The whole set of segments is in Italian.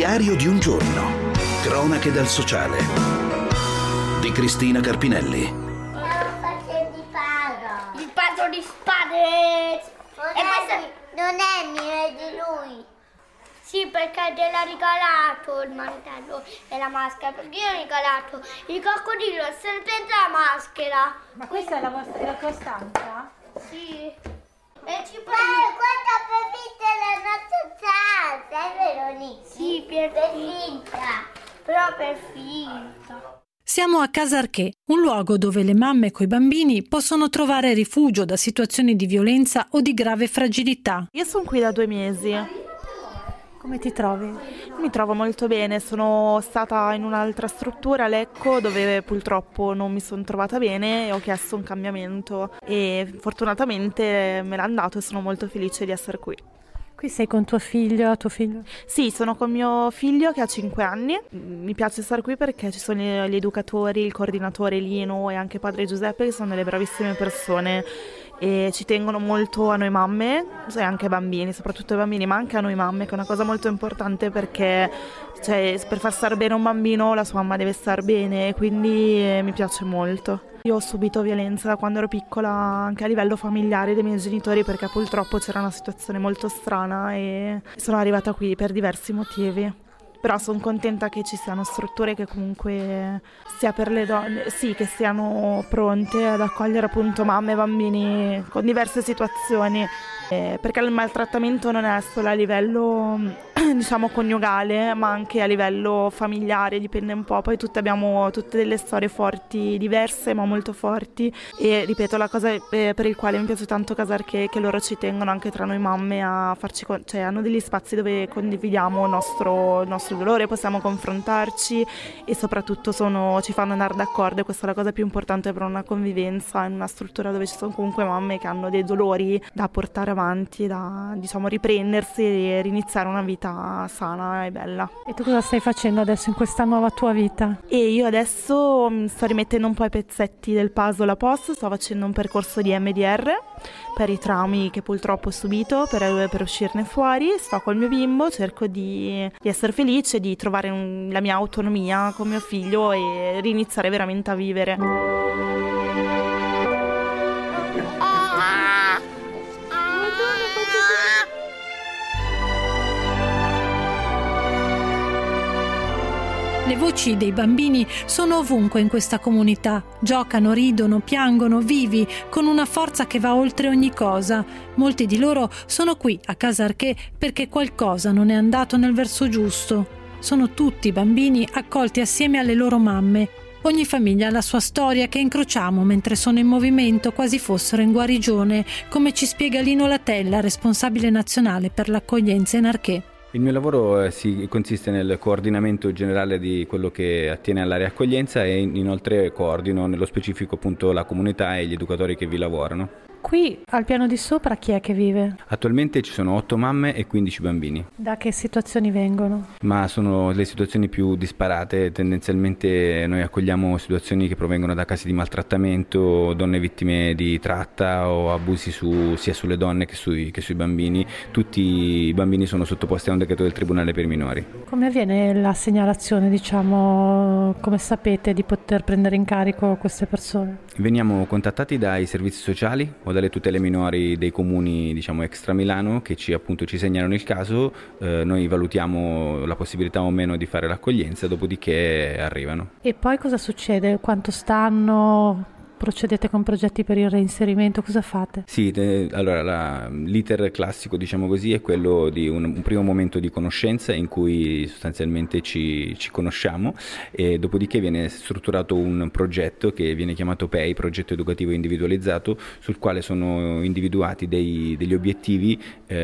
Diario di un giorno. Cronache dal sociale. Di Cristina Carpinelli. Il patto di spade. E questo non è mio, è di lui. Sì, perché te l'ha regalato il mantello e la maschera, perché io ho regalato il coccodrillo, il serpente e la maschera. Ma questa è la tua stanza? Sì. E ci puoi... quanto per finta la nostra stanza, è vero Nick? Sì, per finta, però per finta. Siamo a Casarché, un luogo dove le mamme coi bambini possono trovare rifugio da situazioni di violenza o di grave fragilità. Io sono qui da 2 mesi. Come ti trovi? Mi trovo molto bene, sono stata in un'altra struttura, Lecco, dove purtroppo non mi sono trovata bene e ho chiesto un cambiamento e fortunatamente me l'hanno dato e sono molto felice di essere qui. Qui sei con tuo figlio? Sì, sono con mio figlio che ha 5 anni. Mi piace stare qui perché ci sono gli educatori, il coordinatore Lino e anche padre Giuseppe, che sono delle bravissime persone e ci tengono molto a noi mamme e anche ai bambini, soprattutto ai bambini, ma anche a noi mamme, che è una cosa molto importante perché per far stare bene un bambino la sua mamma deve star bene, quindi mi piace molto. Io ho subito violenza da quando ero piccola anche a livello familiare dai miei genitori perché purtroppo c'era una situazione molto strana e sono arrivata qui per diversi motivi. Però sono contenta che ci siano strutture che comunque sia per le donne, sì, che siano pronte ad accogliere appunto mamme e bambini con diverse situazioni, perché il maltrattamento non è solo a livello diciamo coniugale, ma anche a livello familiare, dipende un po'. Poi abbiamo tutte delle storie forti, diverse ma molto forti, e ripeto, la cosa per il quale mi piace tanto Casarché è che loro ci tengono anche tra noi mamme a farci, hanno degli spazi dove condividiamo il nostro dolore, possiamo confrontarci e soprattutto ci fanno andare d'accordo, e questa è la cosa più importante per una convivenza in una struttura dove ci sono comunque mamme che hanno dei dolori da portare avanti, da riprendersi e riniziare una vita sana e bella. E tu cosa stai facendo adesso in questa nuova tua vita? E io adesso mi sto rimettendo un po' i pezzetti del puzzle a posto, sto facendo un percorso di MDR per i traumi che purtroppo ho subito, per uscirne fuori. Sto col mio bimbo, cerco di essere felice, di trovare la mia autonomia con mio figlio e riniziare veramente a vivere. Le voci dei bambini sono ovunque in questa comunità. Giocano, ridono, piangono, vivi, con una forza che va oltre ogni cosa. Molti di loro sono qui a Casarché perché qualcosa non è andato nel verso giusto. Sono tutti bambini accolti assieme alle loro mamme. Ogni famiglia ha la sua storia che incrociamo mentre sono in movimento, quasi fossero in guarigione, come ci spiega Lino Latella, responsabile nazionale per l'accoglienza in Arché. Il mio lavoro consiste nel coordinamento generale di quello che attiene all'area accoglienza e inoltre coordino nello specifico appunto la comunità e gli educatori che vi lavorano. Qui al piano di sopra chi è che vive? Attualmente ci sono 8 mamme e 15 bambini. Da che situazioni vengono? Ma sono le situazioni più disparate. Tendenzialmente noi accogliamo situazioni che provengono da casi di maltrattamento, donne vittime di tratta o abusi sia sulle donne che sui bambini. Tutti i bambini sono sottoposti a un decreto del Tribunale per i minori. Come avviene la segnalazione, come sapete, di poter prendere in carico queste persone? Veniamo contattati dai servizi sociali o dalle tutele minori dei comuni extra Milano che ci segnalano il caso, noi valutiamo la possibilità o meno di fare l'accoglienza, dopodiché arrivano. E poi cosa succede? Quanto stanno? Procedete con progetti per il reinserimento? Cosa fate? Sì, allora l'iter classico così è quello di un primo momento di conoscenza in cui sostanzialmente ci conosciamo e dopodiché viene strutturato un progetto che viene chiamato PEI, progetto educativo individualizzato, sul quale sono individuati degli obiettivi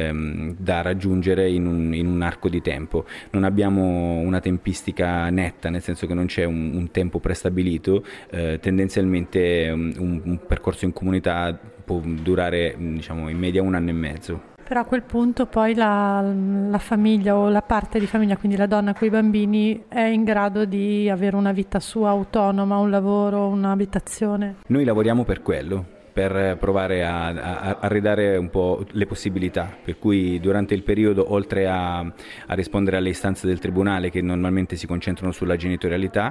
da raggiungere in un arco di tempo. Non abbiamo una tempistica netta, nel senso che non c'è un tempo prestabilito, tendenzialmente un percorso in comunità può durare in media 1 anno e mezzo. Però a quel punto poi la famiglia o la parte di famiglia, quindi la donna con i bambini, è in grado di avere una vita sua autonoma, un lavoro, un'abitazione? Noi lavoriamo per quello, per provare a ridare un po' le possibilità, per cui durante il periodo, oltre a rispondere alle istanze del tribunale che normalmente si concentrano sulla genitorialità,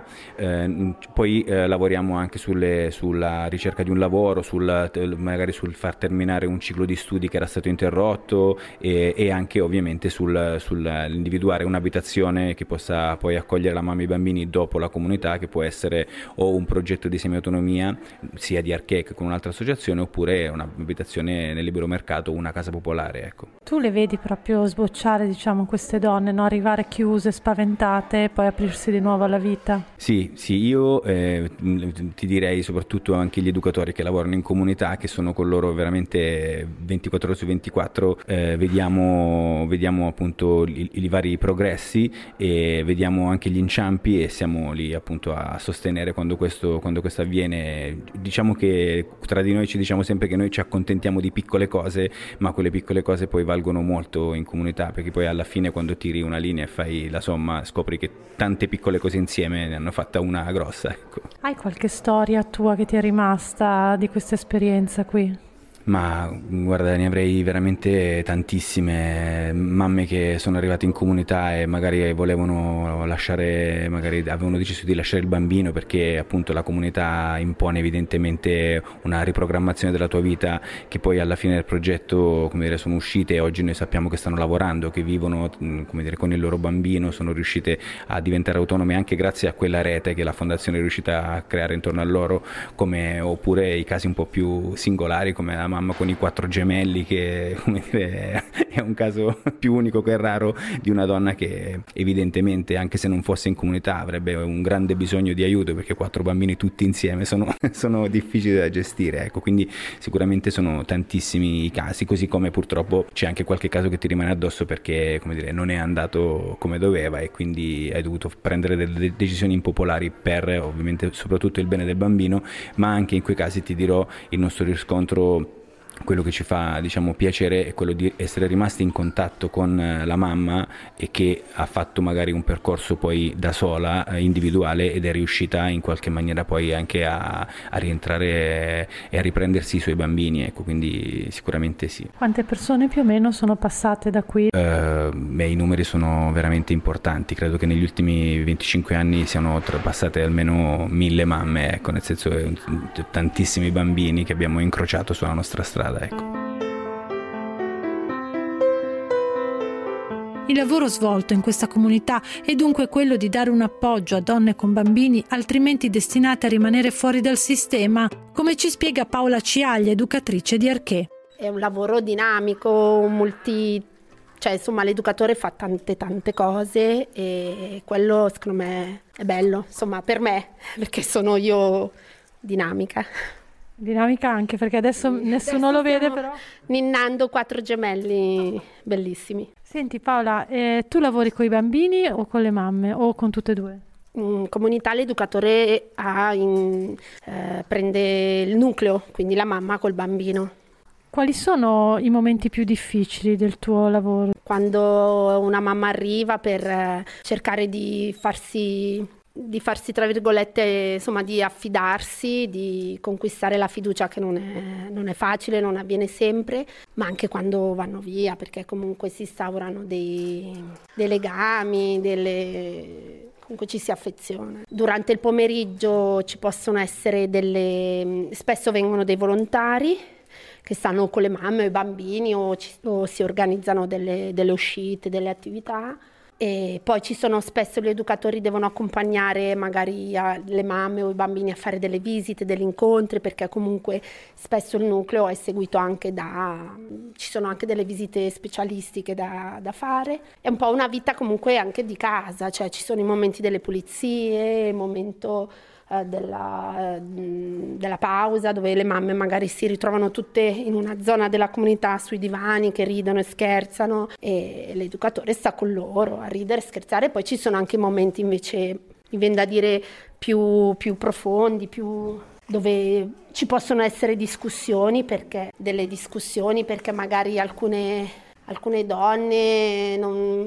poi lavoriamo anche sulla ricerca di un lavoro, magari sul far terminare un ciclo di studi che era stato interrotto, e anche ovviamente sull'individuare un'abitazione che possa poi accogliere la mamma e i bambini dopo la comunità, che può essere o un progetto di semiautonomia sia di Arché che con un'altra associazione, oppure un'abitazione nel libero mercato o una casa popolare, ecco. Tu le vedi proprio sbocciare, diciamo, queste donne, no? Arrivare chiuse, spaventate e poi aprirsi di nuovo alla vita? Sì, io ti direi soprattutto anche gli educatori che lavorano in comunità, che sono con loro veramente 24 ore su 24, vediamo appunto i vari progressi e vediamo anche gli inciampi, e siamo lì appunto a sostenere quando questo avviene. Diciamo che tra di noi ci diciamo sempre che noi ci accontentiamo di piccole cose, ma quelle piccole cose poi valgono molto in comunità, perché poi alla fine quando tiri una linea e fai la somma scopri che tante piccole cose insieme ne hanno fatta una grossa, ecco. Hai qualche storia tua che ti è rimasta di questa esperienza qui? Ma guarda, ne avrei veramente tantissime, mamme che sono arrivate in comunità e magari avevano deciso di lasciare il bambino perché appunto la comunità impone evidentemente una riprogrammazione della tua vita, che poi alla fine del progetto, come dire, sono uscite e oggi noi sappiamo che stanno lavorando, che vivono, come dire, con il loro bambino, sono riuscite a diventare autonome anche grazie a quella rete che la fondazione è riuscita a creare intorno a loro, oppure i casi un po' più singolari come la mamma con i 4 gemelli, che, come dire, è un caso più unico che raro di una donna che evidentemente, anche se non fosse in comunità, avrebbe un grande bisogno di aiuto, perché 4 bambini tutti insieme sono difficili da gestire, ecco. Quindi sicuramente sono tantissimi i casi, così come purtroppo c'è anche qualche caso che ti rimane addosso perché, come dire, non è andato come doveva e quindi hai dovuto prendere delle decisioni impopolari per ovviamente soprattutto il bene del bambino, ma anche in quei casi ti dirò il nostro riscontro. Quello che ci fa, diciamo, piacere è quello di essere rimasti in contatto con la mamma, e che ha fatto magari un percorso poi da sola, individuale, ed è riuscita in qualche maniera poi anche a rientrare e a riprendersi i suoi bambini, ecco, quindi sicuramente sì. Quante persone più o meno sono passate da qui? I numeri sono veramente importanti, credo che negli ultimi 25 anni siano passate almeno 1000 mamme, ecco, nel senso tantissimi bambini che abbiamo incrociato sulla nostra strada. Ecco. Il lavoro svolto in questa comunità è dunque quello di dare un appoggio a donne con bambini altrimenti destinate a rimanere fuori dal sistema, come ci spiega Paola Ciaglia, educatrice di Arché. È un lavoro dinamico, cioè insomma l'educatore fa tante cose, e quello secondo me è bello, insomma, per me, perché sono io dinamica. Dinamica anche perché adesso nessuno lo vede, però ninnando 4 gemelli bellissimi. Senti Paola, tu lavori con i bambini o con le mamme o con tutte e due? In comunità l'educatore prende il nucleo, quindi la mamma col bambino. Quali sono i momenti più difficili del tuo lavoro? Quando una mamma arriva per cercare di farsi tra virgolette, insomma, di affidarsi, di conquistare la fiducia, che non è facile, non avviene sempre, ma anche quando vanno via, perché comunque si instaurano dei legami, comunque ci si affeziona. Durante il pomeriggio ci possono essere spesso vengono dei volontari che stanno con le mamme o i bambini, o si organizzano delle uscite, delle attività. E poi ci sono spesso gli educatori devono accompagnare magari le mamme o i bambini a fare delle visite, degli incontri, perché comunque spesso il nucleo è seguito anche ci sono anche delle visite specialistiche da fare. È un po' una vita comunque anche di casa, cioè ci sono i momenti delle pulizie, il momento della pausa, dove le mamme magari si ritrovano tutte in una zona della comunità sui divani che ridono e scherzano, e l'educatore sta con loro a ridere e scherzare. Poi ci sono anche momenti invece, mi viene da dire, più profondi, dove ci possono essere discussioni, perché magari alcune donne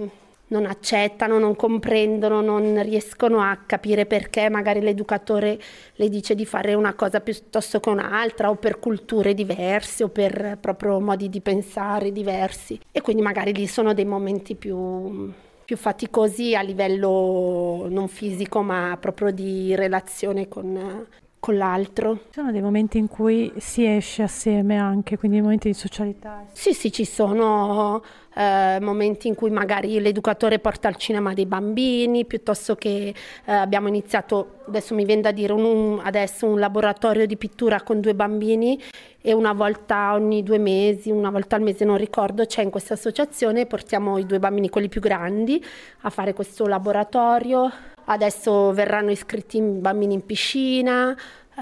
non accettano, non comprendono, non riescono a capire perché magari l'educatore le dice di fare una cosa piuttosto che un'altra, o per culture diverse o per proprio modi di pensare diversi, e quindi magari lì sono dei momenti più faticosi a livello non fisico ma proprio di relazione con l'altro. Ci sono dei momenti in cui si esce assieme anche, quindi dei momenti di socialità? Sì, ci sono momenti in cui magari l'educatore porta al cinema dei bambini, piuttosto che abbiamo iniziato, adesso mi viene da dire, adesso un laboratorio di pittura con 2 bambini, e una volta ogni 2 mesi, una volta al mese non ricordo, c'è in questa associazione, portiamo i 2 bambini, quelli più grandi, a fare questo laboratorio. Adesso verranno iscritti i bambini in piscina,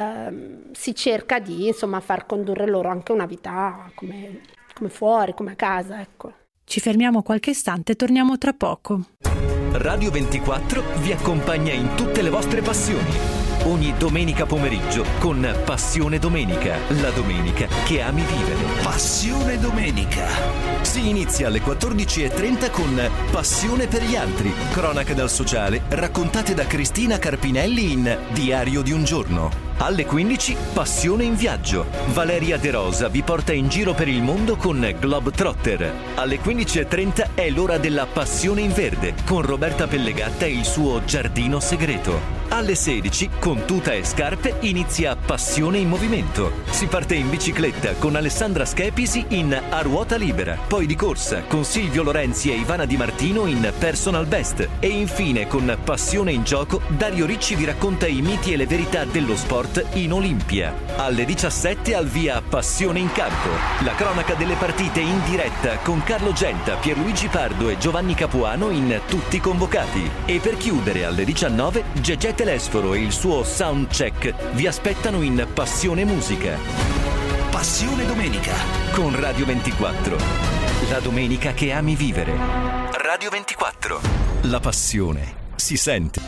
si cerca di insomma far condurre loro anche una vita come fuori, come a casa, ecco. Ci fermiamo qualche istante e torniamo tra poco. Radio 24 vi accompagna in tutte le vostre passioni. Ogni domenica pomeriggio con Passione Domenica, la domenica che ami vivere. Passione Domenica. Si inizia alle 14:30 con Passione per gli altri, cronache dal sociale raccontate da Cristina Carpinelli in Diario di un giorno. Alle 15 Passione in viaggio. Valeria De Rosa vi porta in giro per il mondo con Globetrotter. Alle 15:30 è l'ora della Passione in verde con Roberta Pellegatta e il suo giardino segreto. Alle 16 con tuta e scarpe inizia Passione in movimento. Si parte in bicicletta con Alessandra Schepisi in A ruota libera, poi di corsa con Silvio Lorenzi e Ivana Di Martino in Personal Best, e infine con Passione in gioco Dario Ricci vi racconta i miti e le verità dello sport in Olimpia. Alle 17 al via Passione in campo, la cronaca delle partite in diretta con Carlo Genta, Pierluigi Pardo e Giovanni Capuano in Tutti convocati. E per chiudere alle 19 Gegè Telesforo e il suo soundcheck vi aspettano in Passione Musica. Passione Domenica Con Radio 24, la domenica che ami vivere. Radio 24, la passione si sente.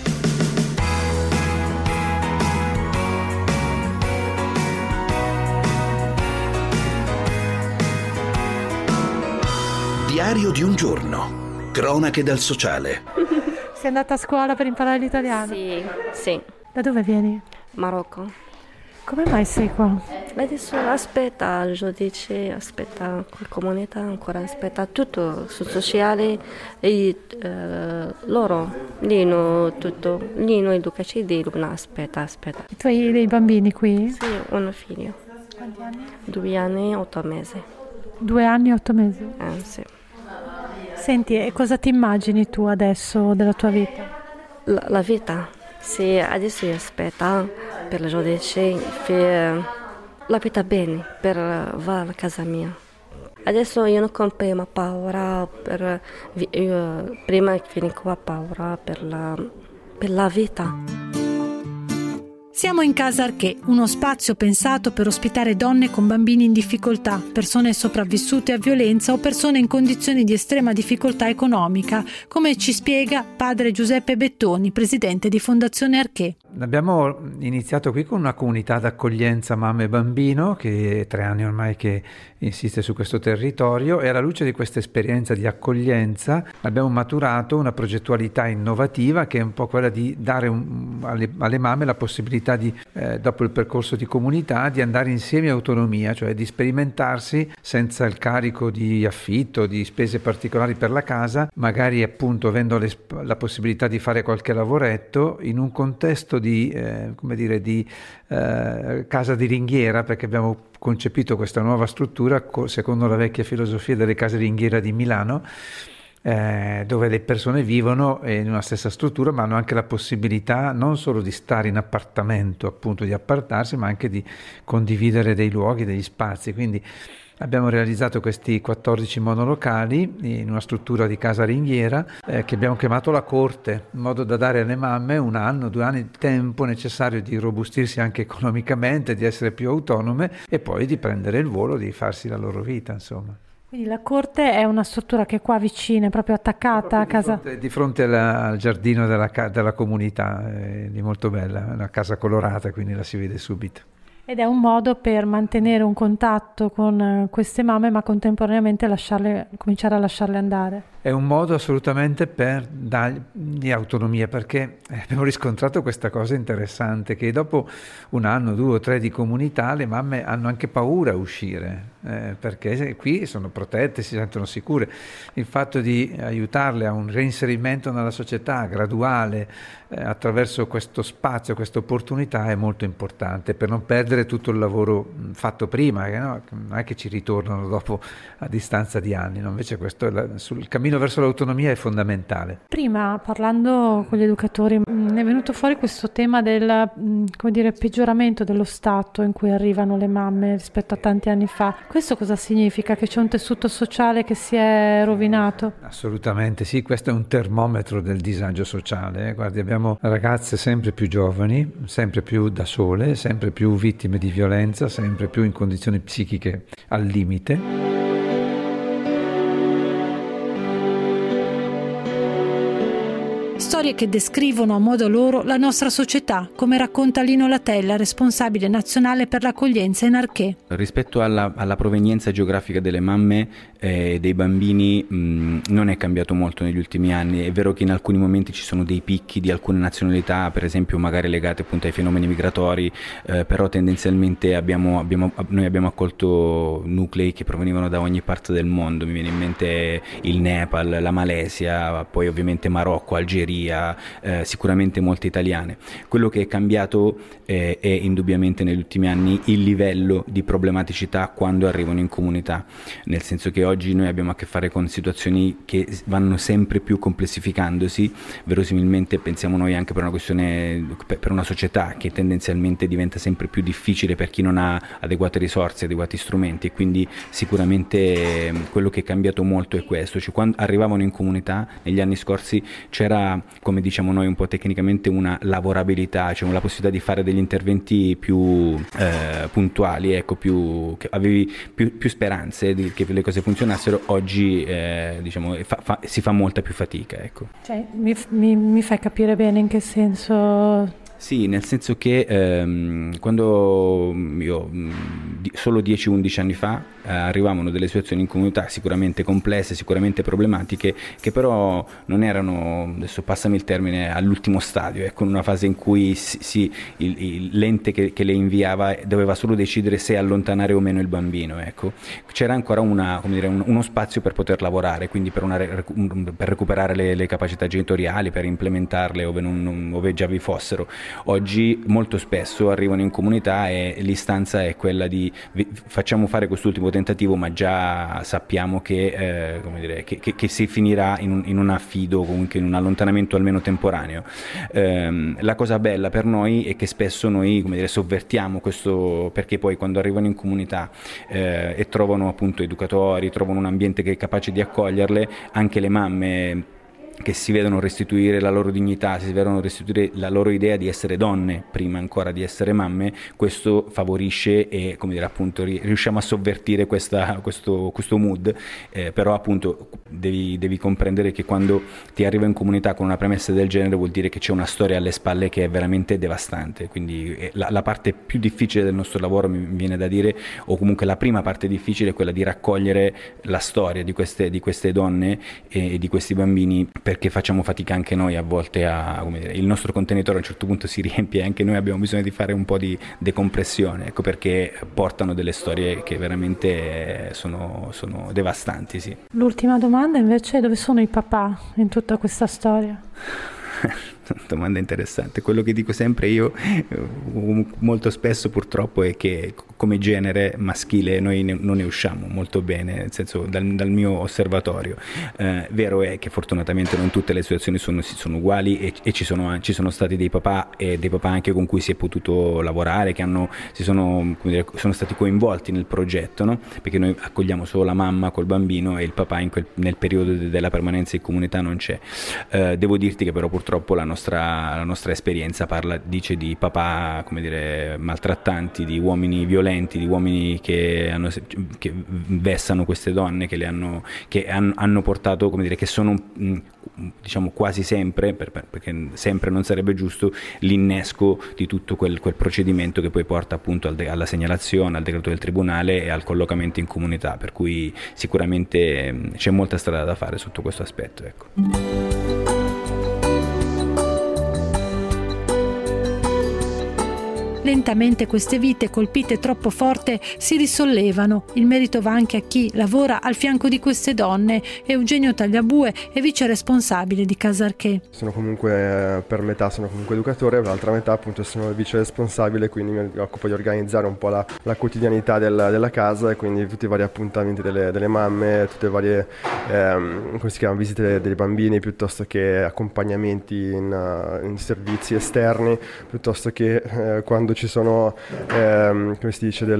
Diario di un giorno. Cronache dal sociale. Sei andata a scuola per imparare l'italiano? Sì. Da dove vieni? Marocco. Come mai sei qua? Adesso aspetta il giudice, aspetta la comunità, ancora aspetta tutto sul sociale e loro, Lino, tutto, Lino educaci di Luna, aspetta. I tuoi dei bambini qui? Sì, un figlio. Quanti anni? 2 anni e 8 mesi. 2 anni e 8 mesi? Sì. Senti, e cosa ti immagini tu adesso della tua vita? La vita? Sì, adesso io aspetto per il giudice, per la vita bene, per va alla casa mia. Adesso io non ho prima paura, prima che vieni qua paura per la vita. Siamo in Casa Arché, uno spazio pensato per ospitare donne con bambini in difficoltà, persone sopravvissute a violenza o persone in condizioni di estrema difficoltà economica, come ci spiega padre Giuseppe Bettoni, presidente di Fondazione Arché. Abbiamo iniziato qui con una comunità d'accoglienza mamma e bambino che è 3 anni ormai che insiste su questo territorio, e alla luce di questa esperienza di accoglienza abbiamo maturato una progettualità innovativa che è un po' quella di dare alle mamme la possibilità di, dopo il percorso di comunità, di andare insieme a autonomia, cioè di sperimentarsi senza il carico di affitto, di spese particolari per la casa, magari appunto avendo la possibilità di fare qualche lavoretto in un contesto di casa di ringhiera, perché abbiamo concepito questa nuova struttura secondo la vecchia filosofia delle case di ringhiera di Milano, dove le persone vivono in una stessa struttura ma hanno anche la possibilità non solo di stare in appartamento, appunto di appartarsi, ma anche di condividere dei luoghi, degli spazi. Quindi abbiamo realizzato questi 14 monolocali in una struttura di casa ringhiera che abbiamo chiamato la corte, in modo da dare alle mamme 1 anno, 2 anni di tempo necessario di robustirsi anche economicamente, di essere più autonome e poi di prendere il volo, di farsi la loro vita, insomma. Quindi la corte è una struttura che è qua vicina, è proprio attaccata a casa? Di fronte al giardino della comunità, di molto bella, è una casa colorata, quindi la si vede subito. Ed è un modo per mantenere un contatto con queste mamme, ma contemporaneamente cominciare a lasciarle andare. È un modo assolutamente per dargli autonomia, perché abbiamo riscontrato questa cosa interessante, che dopo 1 anno, 2 o 3 di comunità le mamme hanno anche paura a uscire, perché qui sono protette, si sentono sicure. Il fatto di aiutarle a un reinserimento nella società graduale attraverso questo spazio, questa opportunità è molto importante per non perdere tutto il lavoro fatto prima, che non è che ci ritornano dopo a distanza di anni, no? Invece questo sul cammino verso l'autonomia è fondamentale. Prima, parlando con gli educatori, è venuto fuori questo tema del peggioramento dello stato in cui arrivano le mamme rispetto a tanti anni fa. Questo cosa significa? Che c'è un tessuto sociale che si è rovinato? Assolutamente sì, questo è un termometro del disagio sociale. Guardi, abbiamo ragazze sempre più giovani, sempre più da sole, sempre più vittime di violenza, sempre più in condizioni psichiche al limite. Storie che descrivono a modo loro la nostra società, come racconta Lino Latella, responsabile nazionale per l'accoglienza in Arché. Rispetto alla provenienza geografica delle mamme e dei bambini non è cambiato molto negli ultimi anni. È vero che in alcuni momenti ci sono dei picchi di alcune nazionalità, per esempio magari legate appunto ai fenomeni migratori, però tendenzialmente noi abbiamo accolto nuclei che provenivano da ogni parte del mondo. Mi viene in mente il Nepal, la Malesia, poi ovviamente Marocco, Algeria, sicuramente molte italiane. Quello che è cambiato è indubbiamente negli ultimi anni il livello di problematicità quando arrivano in comunità, nel senso che oggi noi abbiamo a che fare con situazioni che vanno sempre più complessificandosi. Verosimilmente pensiamo noi anche per una questione, per una società che tendenzialmente diventa sempre più difficile per chi non ha adeguate risorse, adeguati strumenti, e quindi sicuramente quello che è cambiato molto è questo. Cioè, quando arrivavano in comunità negli anni scorsi c'era, come diciamo noi un po' tecnicamente, una lavorabilità, cioè la possibilità di fare degli interventi più puntuali, ecco, che avevi più speranze che le cose funzionassero. Oggi si fa molta più fatica, ecco. Cioè, mi fai capire bene in che senso? Sì, nel senso che quando io solo 10-11 anni fa arrivavano delle situazioni in comunità sicuramente complesse, sicuramente problematiche, che però non erano, adesso passami il termine, all'ultimo stadio, ecco, in una fase in cui l'ente che le inviava doveva solo decidere se allontanare o meno il bambino, ecco. C'era ancora uno spazio per poter lavorare, quindi per recuperare le capacità genitoriali, per implementarle ove già vi fossero. Oggi molto spesso arrivano in comunità e l'istanza è quella di facciamo fare quest'ultimo tentativo, ma già sappiamo che si finirà in un affido, comunque in un allontanamento almeno temporaneo. La cosa bella per noi è che spesso noi sovvertiamo questo, perché poi quando arrivano in comunità e trovano appunto educatori, trovano un ambiente che è capace di accoglierle, anche le mamme che si vedono restituire la loro dignità, si vedono restituire la loro idea di essere donne prima ancora di essere mamme, questo favorisce e appunto riusciamo a sovvertire questo mood, però appunto devi comprendere che quando ti arriva in comunità con una premessa del genere vuol dire che c'è una storia alle spalle che è veramente devastante, quindi la parte più difficile del nostro lavoro, mi viene da dire, o comunque la prima parte difficile è quella di raccogliere la storia di queste donne e di questi bambini, perché facciamo fatica anche noi a volte il nostro contenitore a un certo punto si riempie e anche noi abbiamo bisogno di fare un po' di decompressione, ecco perché portano delle storie che veramente sono devastanti, sì. L'ultima domanda invece è: dove sono i papà in tutta questa storia? Domanda interessante. Quello che dico sempre io molto spesso purtroppo è che come genere maschile noi non ne usciamo molto bene, nel senso dal mio osservatorio. Vero è che fortunatamente non tutte le situazioni sono uguali e ci sono stati dei papà e dei papà anche con cui si è potuto lavorare, che sono stati coinvolti nel progetto, no? Perché noi accogliamo solo la mamma col bambino e il papà nel periodo della permanenza in comunità non c'è. Devo dirti che però purtroppo la nostra esperienza dice di papà maltrattanti, di uomini violenti, di uomini che vessano queste donne, che hanno portato, che sono diciamo quasi sempre, perché sempre non sarebbe giusto, l'innesco di tutto quel procedimento che poi porta appunto alla segnalazione, al decreto del tribunale e al collocamento in comunità, per cui sicuramente c'è molta strada da fare sotto questo aspetto, ecco. Lentamente queste vite colpite troppo forte si risollevano. Il merito va anche a chi lavora al fianco di queste donne. Eugenio Tagliabue è vice responsabile di Casarché. Sono comunque, per metà sono comunque educatore, per l'altra metà appunto sono il vice responsabile, quindi mi occupo di organizzare un po' la quotidianità della casa, e quindi tutti i vari appuntamenti delle mamme, tutte le varie come si chiama, visite dei bambini, piuttosto che accompagnamenti in servizi esterni, piuttosto che quando ci sono come si dice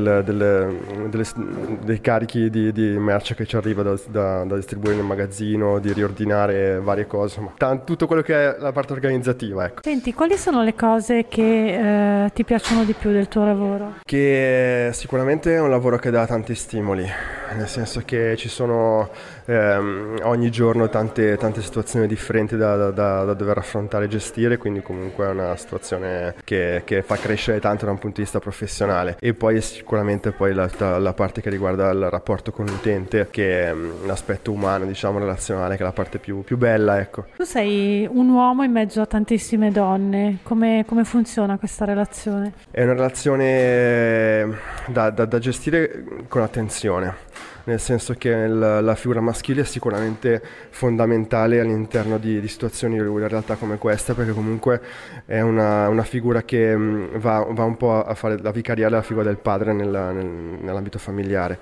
dei carichi di merce che ci arriva da distribuire nel magazzino, di riordinare varie cose, insomma, tutto quello che è la parte organizzativa, ecco. Senti, quali sono le cose che ti piacciono di più del tuo lavoro? Che sicuramente è un lavoro che dà tanti stimoli, nel senso che ci sono ogni giorno tante situazioni differenti da dover affrontare e gestire, quindi comunque è una situazione che fa crescere tanto da un punto di vista professionale. E poi sicuramente poi la parte che riguarda il rapporto con l'utente, che è l'aspetto umano, diciamo, relazionale, che è la parte più bella, ecco. Tu sei un uomo in mezzo a tantissime donne, come funziona questa relazione? È una relazione da gestire con attenzione, nel senso che la figura maschile è sicuramente fondamentale all'interno di situazioni in realtà come questa, perché comunque è una figura che va un po' a vicariare la figura del padre nell'ambito familiare.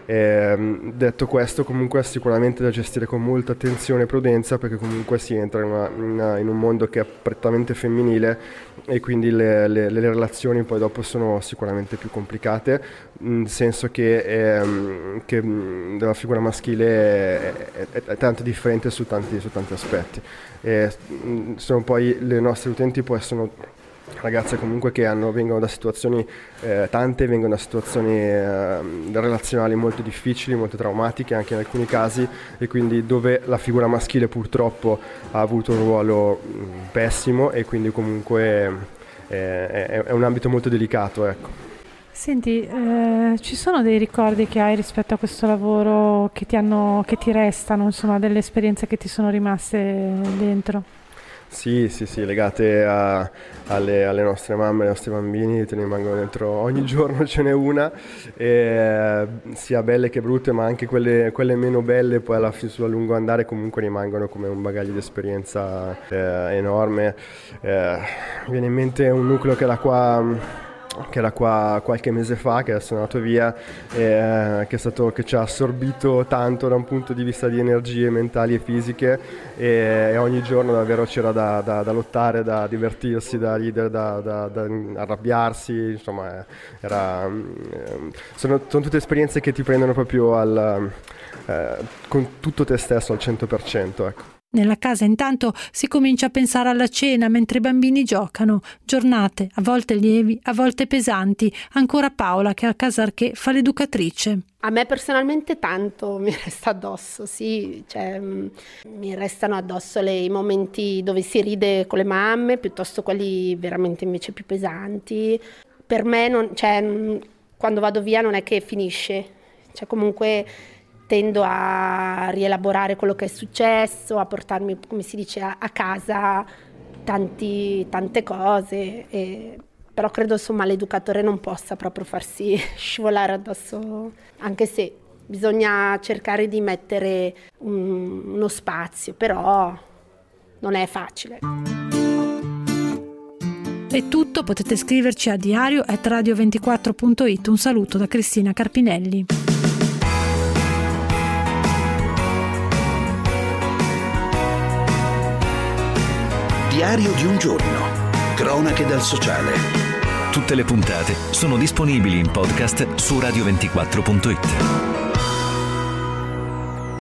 Detto questo, comunque è sicuramente da gestire con molta attenzione e prudenza, perché comunque si entra in un mondo che è prettamente femminile, e quindi le relazioni poi dopo sono sicuramente più complicate, nel senso che la figura maschile è tanto differente su tanti aspetti. Sono poi le nostre utenti poi sono ragazze comunque che vengono da situazioni vengono da situazioni relazionali molto difficili, molto traumatiche anche in alcuni casi, e quindi dove la figura maschile purtroppo ha avuto un ruolo pessimo, e quindi comunque è un ambito molto delicato, ecco. Senti, ci sono dei ricordi che hai rispetto a questo lavoro che ti restano, insomma, delle esperienze che ti sono rimaste dentro? Sì, legate alle nostre mamme, ai nostri bambini, te ne rimangono dentro ogni giorno, ce n'è una, sia belle che brutte, ma anche quelle meno belle poi sulla lungo andare comunque rimangono come un bagaglio di esperienza enorme. Viene in mente un nucleo che era qua qualche mese fa, che adesso è andato via, che ci ha assorbito tanto da un punto di vista di energie mentali e fisiche, e ogni giorno davvero c'era da lottare, da divertirsi, da ridere, da arrabbiarsi, insomma sono tutte esperienze che ti prendono proprio con tutto te stesso al 100%, ecco. Nella casa intanto si comincia a pensare alla cena mentre i bambini giocano. Giornate a volte lievi, a volte pesanti. Ancora Paola, che a Casarché fa l'educatrice. A me personalmente tanto mi resta addosso, sì, mi restano addosso i momenti dove si ride con le mamme, piuttosto quelli veramente invece più pesanti. Per me quando vado via non è che finisce, comunque tendo a rielaborare quello che è successo, a portarmi, come si dice, a casa tante cose, però credo insomma l'educatore non possa proprio farsi scivolare addosso, anche se bisogna cercare di mettere uno spazio, però non è facile. È tutto, potete scriverci a diario@radio24.it. Un saluto da Cristina Carpinelli. Diario di un giorno. Cronache dal sociale. Tutte le puntate sono disponibili in podcast su radio24.it.